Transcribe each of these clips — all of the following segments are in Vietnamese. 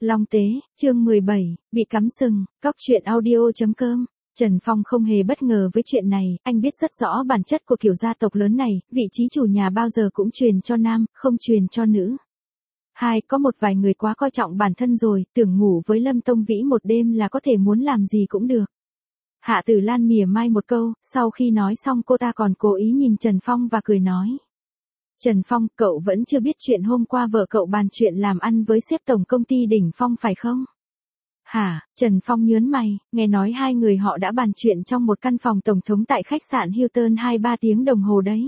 Long Tế, chương 17, bị cắm sừng, Cóc truyện audio.com. Trần Phong không hề bất ngờ với chuyện này, anh biết rất rõ bản chất của kiểu gia tộc lớn này, vị trí chủ nhà bao giờ cũng truyền cho nam, không truyền cho nữ. Hai, có một vài người quá coi trọng bản thân rồi, tưởng ngủ với Lâm Tông Vĩ một đêm là có thể muốn làm gì cũng được. Hạ Tử Lan mỉa mai một câu, sau khi nói xong cô ta còn cố ý nhìn Trần Phong và cười nói. Trần Phong, cậu vẫn chưa biết chuyện hôm qua vợ cậu bàn chuyện làm ăn với sếp tổng công ty Đỉnh Phong phải không? Hả? Trần Phong nhớn mày, nghe nói hai người họ đã bàn chuyện trong một căn phòng tổng thống tại khách sạn Hilton 2-3 tiếng đồng hồ đấy.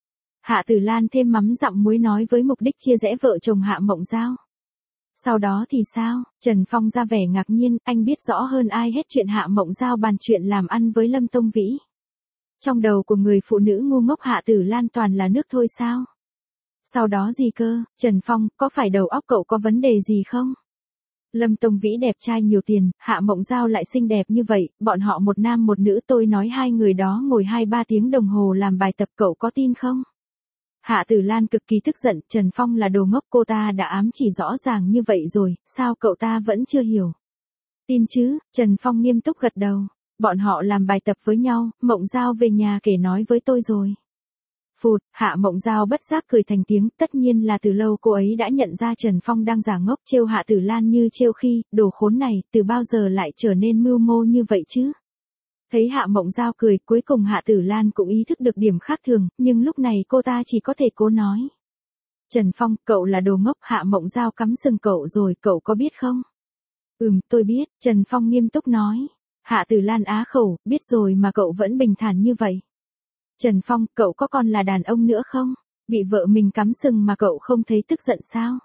Hạ Tử Lan thêm mắm dặm muối nói với mục đích chia rẽ vợ chồng Hạ Mộng Giao. Sau đó thì sao? Trần Phong ra vẻ ngạc nhiên, anh biết rõ hơn ai hết chuyện Hạ Mộng Giao bàn chuyện làm ăn với Lâm Tông Vĩ. Trong đầu của người phụ nữ ngu ngốc Hạ Tử Lan toàn là nước thôi sao? Sau đó gì cơ? Trần Phong, có phải đầu óc cậu có vấn đề gì không? Lâm Tông Vĩ đẹp trai nhiều tiền, Hạ Mộng Giao lại xinh đẹp như vậy, bọn họ một nam một nữ, tôi nói hai người đó ngồi 2-3 tiếng đồng hồ làm bài tập, cậu có tin không? Hạ Tử Lan cực kỳ tức giận, Trần Phong là đồ ngốc, cô ta đã ám chỉ rõ ràng như vậy rồi, sao cậu ta vẫn chưa hiểu? Tin chứ? Trần Phong nghiêm túc gật đầu, bọn họ làm bài tập với nhau, Mộng Giao về nhà kể nói với tôi rồi. Phụt, Hạ Mộng Giao bất giác cười thành tiếng, tất nhiên là từ lâu cô ấy đã nhận ra Trần Phong đang giả ngốc, trêu Hạ Tử Lan như trêu khi, đồ khốn này, từ bao giờ lại trở nên mưu mô như vậy chứ? Thấy Hạ Mộng Giao cười, cuối cùng Hạ Tử Lan cũng ý thức được điểm khác thường, nhưng lúc này cô ta chỉ có thể cố nói. Trần Phong, cậu là đồ ngốc, Hạ Mộng Giao cắm sừng cậu rồi, cậu có biết không? Tôi biết, Trần Phong nghiêm túc nói. Hạ Tử Lan á khẩu, biết rồi mà cậu vẫn bình thản như vậy. Trần Phong, cậu có còn là đàn ông nữa không? Bị vợ mình cắm sừng mà cậu không thấy tức giận sao?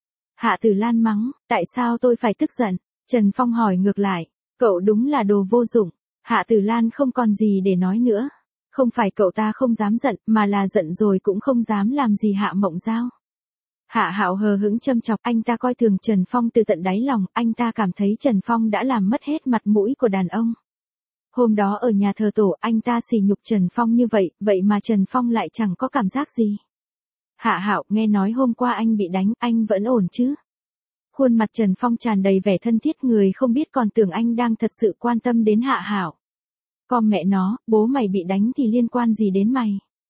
Hạ Tử Lan mắng, tại sao tôi phải tức giận? Trần Phong hỏi ngược lại, cậu đúng là đồ vô dụng. Hạ Tử Lan không còn gì để nói nữa. Không phải cậu ta không dám giận, mà là giận rồi cũng không dám làm gì Hạ Mộng Giao. Hạ Hạo hờ hững châm chọc, anh ta coi thường Trần Phong từ tận đáy lòng, anh ta cảm thấy Trần Phong đã làm mất hết mặt mũi của đàn ông. Hôm đó ở nhà thờ tổ, anh ta sỉ nhục Trần Phong như vậy, vậy mà Trần Phong lại chẳng có cảm giác gì. Hạ Hạo, nghe nói hôm qua anh bị đánh, anh vẫn ổn chứ? Khuôn mặt Trần Phong tràn đầy vẻ thân thiết, người không biết còn tưởng anh đang thật sự quan tâm đến Hạ Hạo. Con mẹ nó, bố mày bị đánh thì liên quan gì đến mày?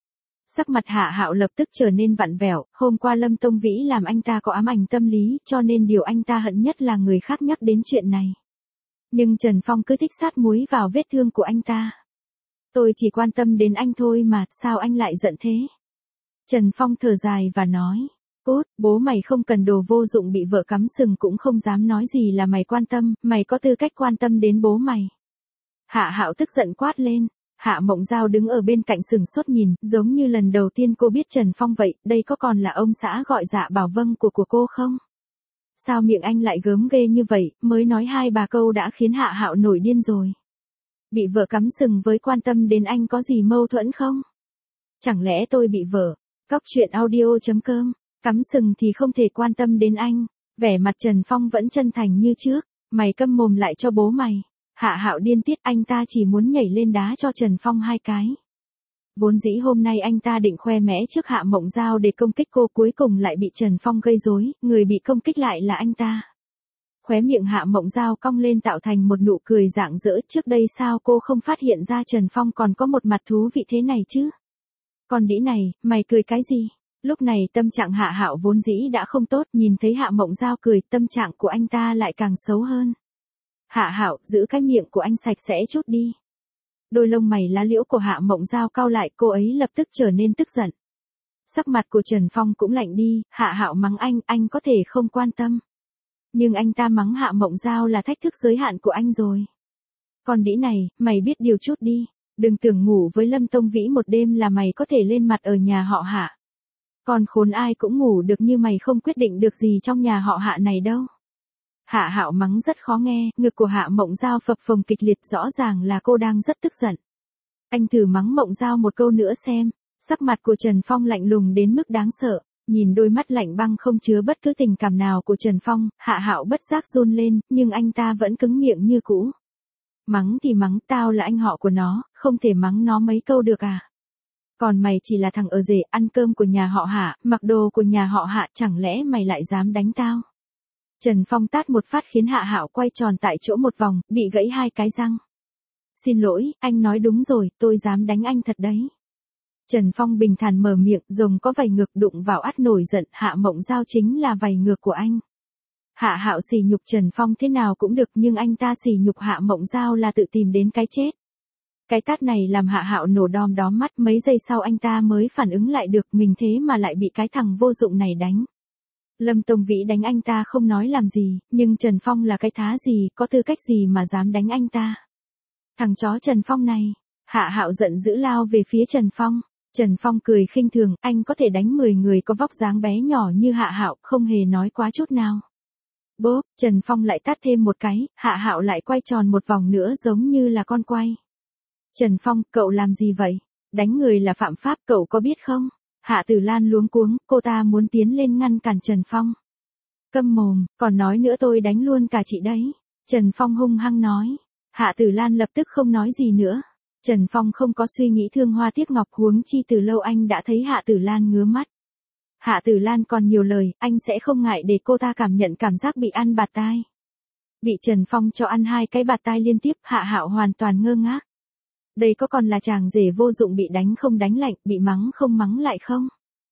Sắc mặt Hạ Hạo lập tức trở nên vặn vẹo, hôm qua Lâm Tông Vĩ làm anh ta có ám ảnh tâm lý, cho nên điều anh ta hận nhất là người khác nhắc đến chuyện này. Nhưng Trần Phong cứ thích sát muối vào vết thương của anh ta. Tôi chỉ quan tâm đến anh thôi mà, sao anh lại giận thế? Trần Phong thở dài và nói, cút, bố mày không cần đồ vô dụng, bị vợ cắm sừng cũng không dám nói gì là mày quan tâm, mày có tư cách quan tâm đến bố mày. Hạ Hạo tức giận quát lên. Hạ Mộng Giao đứng ở bên cạnh sừng sốt nhìn, giống như lần đầu tiên cô biết Trần Phong vậy, đây có còn là ông xã gọi dạ bảo vâng của cô không? Sao miệng anh lại gớm ghê như vậy, mới nói 2-3 câu đã khiến Hạ Hạo nổi điên rồi. Bị vợ cắm sừng với quan tâm đến anh có gì mâu thuẫn không? Chẳng lẽ tôi bị vợ? Cóc truyện audio.com, cắm sừng thì không thể quan tâm đến anh. Vẻ mặt Trần Phong vẫn chân thành như trước, mày câm mồm lại cho bố mày. Hạ Hạo điên tiết, anh ta chỉ muốn nhảy lên đá cho Trần Phong 2 cái. Vốn dĩ hôm nay anh ta định khoe mẽ trước Hạ Mộng Giao để công kích cô, cuối cùng lại bị Trần Phong gây rối, người bị công kích lại là anh ta. Khóe miệng Hạ Mộng Giao cong lên tạo thành một nụ cười rạng rỡ, trước đây sao cô không phát hiện ra Trần Phong còn có một mặt thú vị thế này chứ? Con đĩ này, mày cười cái gì? Lúc này tâm trạng Hạ Hạo vốn dĩ đã không tốt, nhìn thấy Hạ Mộng Giao cười, tâm trạng của anh ta lại càng xấu hơn. Hạ Hạo, giữ cái miệng của anh sạch sẽ chút đi. Đôi lông mày lá liễu của Hạ Mộng Giao cau lại, cô ấy lập tức trở nên tức giận. Sắc mặt của Trần Phong cũng lạnh đi, Hạ Hạo mắng anh có thể không quan tâm. Nhưng anh ta mắng Hạ Mộng Giao là thách thức giới hạn của anh rồi. Con đĩ này, mày biết điều chút đi, đừng tưởng ngủ với Lâm Tông Vĩ một đêm là mày có thể lên mặt ở nhà họ Hạ. Con khốn ai cũng ngủ được như mày không quyết định được gì trong nhà họ Hạ này đâu. Hạ Hạo mắng rất khó nghe, ngực của Hạ Mộng Giao phập phồng kịch liệt, rõ ràng là cô đang rất tức giận. Anh thử mắng Mộng Giao một câu nữa xem. Sắc mặt của Trần Phong lạnh lùng đến mức đáng sợ, nhìn đôi mắt lạnh băng không chứa bất cứ tình cảm nào của Trần Phong, Hạ Hạo bất giác run lên, nhưng anh ta vẫn cứng miệng như cũ. Mắng thì mắng, tao là anh họ của nó, không thể mắng nó mấy câu được à? Còn mày chỉ là thằng ở rể, ăn cơm của nhà họ Hạ, mặc đồ của nhà họ Hạ, chẳng lẽ mày lại dám đánh tao? Trần Phong tát một phát khiến Hạ Hạo quay tròn tại chỗ một vòng, bị gãy 2 cái răng. Xin lỗi, anh nói đúng rồi, tôi dám đánh anh thật đấy. Trần Phong bình thản mở miệng, rồng có vảy ngược đụng vào ắt nổi giận, Hạ Mộng Giao chính là vảy ngược của anh. Hạ Hạo sỉ nhục Trần Phong thế nào cũng được, nhưng anh ta sỉ nhục Hạ Mộng Giao là tự tìm đến cái chết. Cái tát này làm Hạ Hạo nổ đom đóm mắt, mấy giây sau anh ta mới phản ứng lại được mình thế mà lại bị cái thằng vô dụng này đánh. Lâm Tông Vĩ đánh anh ta không nói làm gì, nhưng Trần Phong là cái thá gì, có tư cách gì mà dám đánh anh ta. Thằng chó Trần Phong này, Hạ Hạo giận dữ lao về phía Trần Phong. Trần Phong cười khinh thường, anh có thể đánh 10 người có vóc dáng bé nhỏ như Hạ Hạo, không hề nói quá chút nào. Bốp, Trần Phong lại tát thêm một cái, Hạ Hạo lại quay tròn một vòng nữa giống như là con quay. Trần Phong, cậu làm gì vậy? Đánh người là phạm pháp, cậu có biết không? Hạ Tử Lan luống cuống, cô ta muốn tiến lên ngăn cản Trần Phong. Câm mồm, còn nói nữa tôi đánh luôn cả chị đấy. Trần Phong hung hăng nói. Hạ Tử Lan lập tức không nói gì nữa. Trần Phong không có suy nghĩ thương hoa tiếc ngọc, huống chi từ lâu anh đã thấy Hạ Tử Lan ngứa mắt. Hạ Tử Lan còn nhiều lời, anh sẽ không ngại để cô ta cảm nhận cảm giác bị ăn bạt tai. Bị Trần Phong cho ăn 2 cái bạt tai liên tiếp, Hạ Hạo hoàn toàn ngơ ngác. Đây có còn là chàng rể vô dụng bị đánh không đánh lạnh, bị mắng không mắng lại không?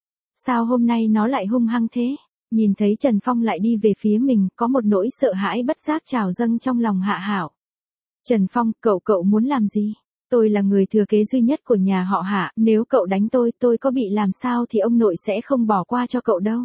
Sao hôm nay nó lại hung hăng thế? Nhìn thấy Trần Phong lại đi về phía mình, có một nỗi sợ hãi bất giác trào dâng trong lòng Hạ Hạo. Trần Phong, cậu muốn làm gì? Tôi là người thừa kế duy nhất của nhà họ Hạ, nếu cậu đánh tôi có bị làm sao thì ông nội sẽ không bỏ qua cho cậu đâu.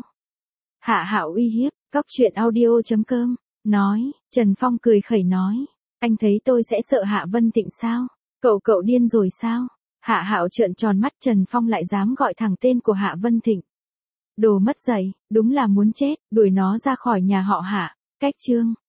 Hạ Hạo uy hiếp, coctruyện.audio.com, nói, Trần Phong cười khẩy nói, anh thấy tôi sẽ sợ Hạ Vân Tịnh sao? Cậu điên rồi sao? Hạ Hạo trợn tròn mắt, Trần Phong lại dám gọi thẳng tên của Hạ Vân Thịnh. Đồ mất dạy, đúng là muốn chết, đuổi nó ra khỏi nhà họ Hạ. Cách chương